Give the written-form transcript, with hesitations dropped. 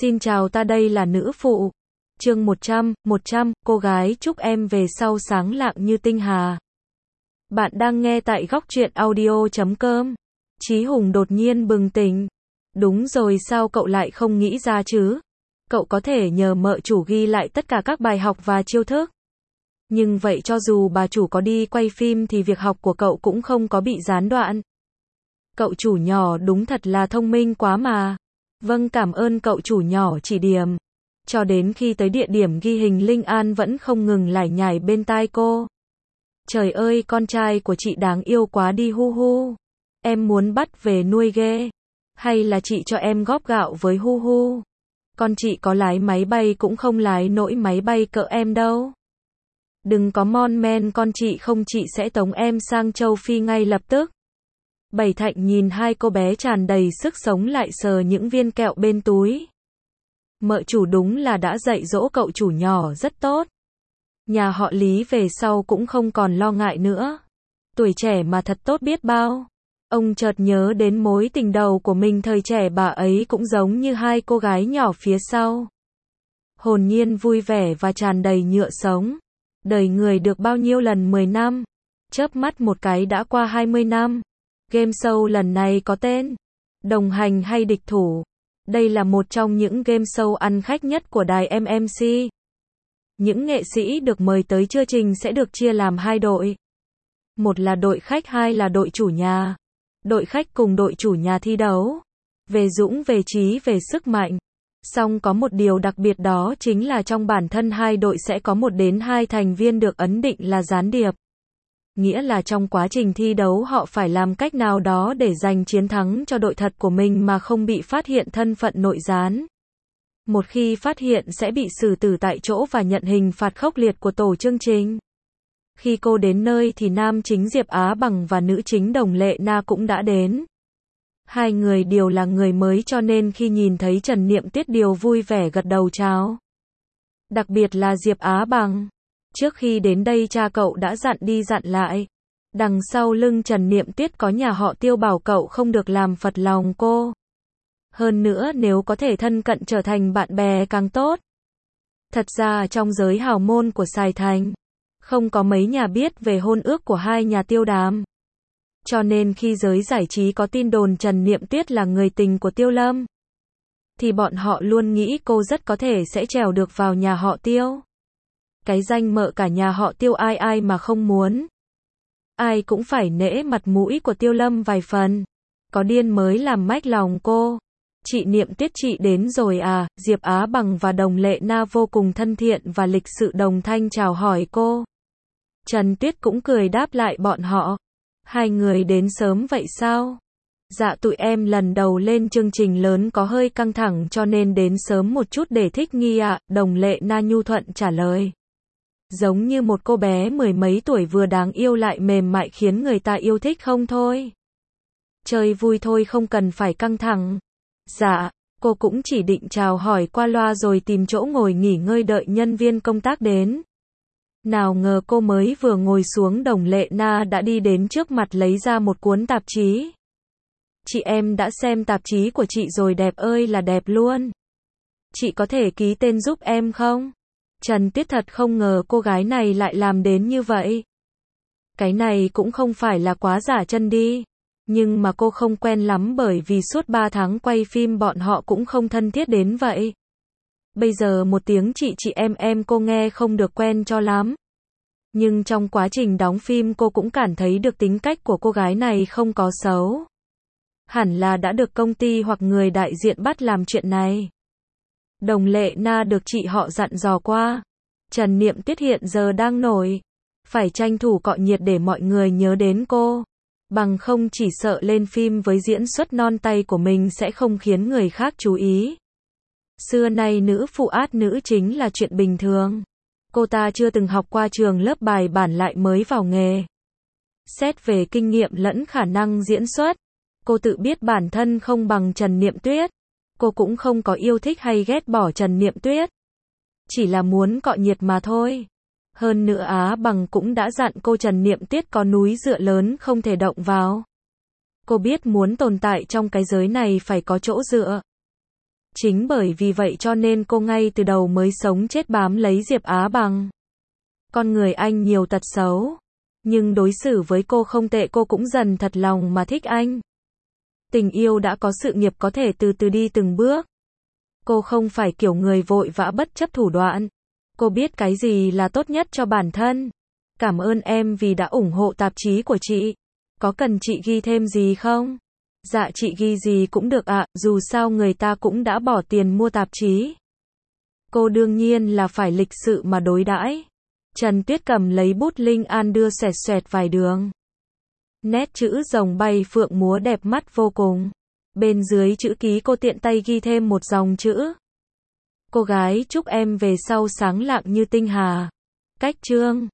Xin chào, ta đây là nữ phụ. Chương 100, cô gái chúc em về sau sáng lạng như tinh hà. Bạn đang nghe tại góc truyện audio.com. Chí Hùng đột nhiên bừng tỉnh. Đúng rồi, sao cậu lại không nghĩ ra chứ? Cậu có thể nhờ mợ chủ ghi lại tất cả các bài học và chiêu thức. Nhưng vậy cho dù bà chủ có đi quay phim thì việc học của cậu cũng không có bị gián đoạn. Cậu chủ nhỏ đúng thật là thông minh quá mà. Vâng, cảm ơn cậu chủ nhỏ chỉ điểm. Cho đến khi tới địa điểm ghi hình, Linh An vẫn không ngừng lải nhải bên tai cô. Trời ơi, con trai của chị đáng yêu quá đi hu hu. Em muốn bắt về nuôi ghê. Hay là chị cho em góp gạo với hu hu. Con chị có lái máy bay cũng không lái nổi máy bay cỡ em đâu. Đừng có mon men con chị, không chị sẽ tống em sang châu Phi ngay lập tức. Bảy Thạnh nhìn hai cô bé tràn đầy sức sống lại sờ những viên kẹo bên túi. Mợ chủ đúng là đã dạy dỗ cậu chủ nhỏ rất tốt. Nhà họ Lý về sau cũng không còn lo ngại nữa. Tuổi trẻ mà thật tốt biết bao. Ông chợt nhớ đến mối tình đầu của mình thời trẻ, bà ấy cũng giống như hai cô gái nhỏ phía sau. Hồn nhiên, vui vẻ và tràn đầy nhựa sống. Đời người được bao nhiêu lần 10 năm. Chớp mắt một cái đã qua 20 năm. Game show lần này có tên Đồng hành hay địch thủ. Đây là một trong những game show ăn khách nhất của đài MMC. Những nghệ sĩ được mời tới chương trình sẽ được chia làm hai đội. Một là đội khách, hai là đội chủ nhà. Đội khách cùng đội chủ nhà thi đấu. Về dũng, về trí, về sức mạnh. Song có một điều đặc biệt, đó chính là trong bản thân hai đội sẽ có 1 đến 2 thành viên được ấn định là gián điệp. Nghĩa là trong quá trình thi đấu họ phải làm cách nào đó để giành chiến thắng cho đội thật của mình mà không bị phát hiện thân phận nội gián. Một khi phát hiện sẽ bị xử tử tại chỗ và nhận hình phạt khốc liệt của tổ chương trình. Khi cô đến nơi thì nam chính Diệp Á Bằng và nữ chính Đồng Lệ Na cũng đã đến. Hai người đều là người mới cho nên khi nhìn thấy Trần Niệm Tuyết đều vui vẻ gật đầu chào. Đặc biệt là Diệp Á Bằng. Trước khi đến đây cha cậu đã dặn đi dặn lại. Đằng sau lưng Trần Niệm Tuyết có nhà họ Tiêu bảo cậu không được làm phật lòng cô. Hơn nữa nếu có thể thân cận trở thành bạn bè càng tốt. Thật ra trong giới hào môn của Sài Thành, không có mấy nhà biết về hôn ước của hai nhà Tiêu Đàm. Cho nên khi giới giải trí có tin đồn Trần Niệm Tuyết là người tình của Tiêu Lâm, thì bọn họ luôn nghĩ cô rất có thể sẽ trèo được vào nhà họ Tiêu. Cái danh mợ cả nhà họ Tiêu ai ai mà không muốn. Ai cũng phải nể mặt mũi của Tiêu Lâm vài phần. Có điên mới làm mách lòng cô. Chị Niệm Tuyết, chị đến rồi à? Diệp Á Bằng và Đồng Lệ Na vô cùng thân thiện và lịch sự đồng thanh chào hỏi cô. Trần Tuyết cũng cười đáp lại bọn họ. Hai người đến sớm vậy sao? Dạ tụi em lần đầu lên chương trình lớn có hơi căng thẳng cho nên đến sớm một chút để thích nghi ạ. Đồng Lệ Na nhu thuận trả lời. Giống như một cô bé 10 mấy tuổi vừa đáng yêu lại mềm mại khiến người ta yêu thích không thôi. Chơi vui thôi, không cần phải căng thẳng. Dạ, cô cũng chỉ định chào hỏi qua loa rồi tìm chỗ ngồi nghỉ ngơi đợi nhân viên công tác đến. Nào ngờ cô mới vừa ngồi xuống, Đồng Lệ Na đã đi đến trước mặt lấy ra một cuốn tạp chí. Chị em đã xem tạp chí của chị rồi, đẹp ơi là đẹp luôn. Chị có thể ký tên giúp em không? Trần Tuyết thật không ngờ cô gái này lại làm đến như vậy. Cái này cũng không phải là quá giả chân đi. Nhưng mà cô không quen lắm bởi vì suốt 3 tháng quay phim bọn họ cũng không thân thiết đến vậy. Bây giờ một tiếng chị em cô nghe không được quen cho lắm. Nhưng trong quá trình đóng phim cô cũng cảm thấy được tính cách của cô gái này không có xấu. Hẳn là đã được công ty hoặc người đại diện bắt làm chuyện này. Đồng Lệ Na được chị họ dặn dò qua. Trần Niệm Tuyết hiện giờ đang nổi. Phải tranh thủ cọ nhiệt để mọi người nhớ đến cô. Bằng không chỉ sợ lên phim với diễn xuất non tay của mình sẽ không khiến người khác chú ý. Xưa nay nữ phụ át nữ chính là chuyện bình thường. Cô ta chưa từng học qua trường lớp bài bản lại mới vào nghề. Xét về kinh nghiệm lẫn khả năng diễn xuất, cô tự biết bản thân không bằng Trần Niệm Tuyết. Cô cũng không có yêu thích hay ghét bỏ Trần Niệm Tuyết. Chỉ là muốn cọ nhiệt mà thôi. Hơn nữa Á Bằng cũng đã dặn cô Trần Niệm Tuyết có núi dựa lớn không thể động vào. Cô biết muốn tồn tại trong cái giới này phải có chỗ dựa. Chính bởi vì vậy cho nên cô ngay từ đầu mới sống chết bám lấy Diệp Á Bằng. Con người anh nhiều tật xấu, nhưng đối xử với cô không tệ, cô cũng dần thật lòng mà thích anh. Tình yêu đã có sự nghiệp có thể từ từ đi từng bước. Cô không phải kiểu người vội vã bất chấp thủ đoạn. Cô biết cái gì là tốt nhất cho bản thân. Cảm ơn em vì đã ủng hộ tạp chí của chị. Có cần chị ghi thêm gì không? Dạ chị ghi gì cũng được ạ, dù sao người ta cũng đã bỏ tiền mua tạp chí. Cô đương nhiên là phải lịch sự mà đối đãi. Trần Tuyết cầm lấy bút Linh An đưa xoẹt xoẹt vài đường. Nét chữ rồng bay phượng múa đẹp mắt vô cùng. Bên dưới chữ ký cô tiện tay ghi thêm một dòng chữ. Cô gái chúc em về sau sáng lạng như tinh hà. Cách chương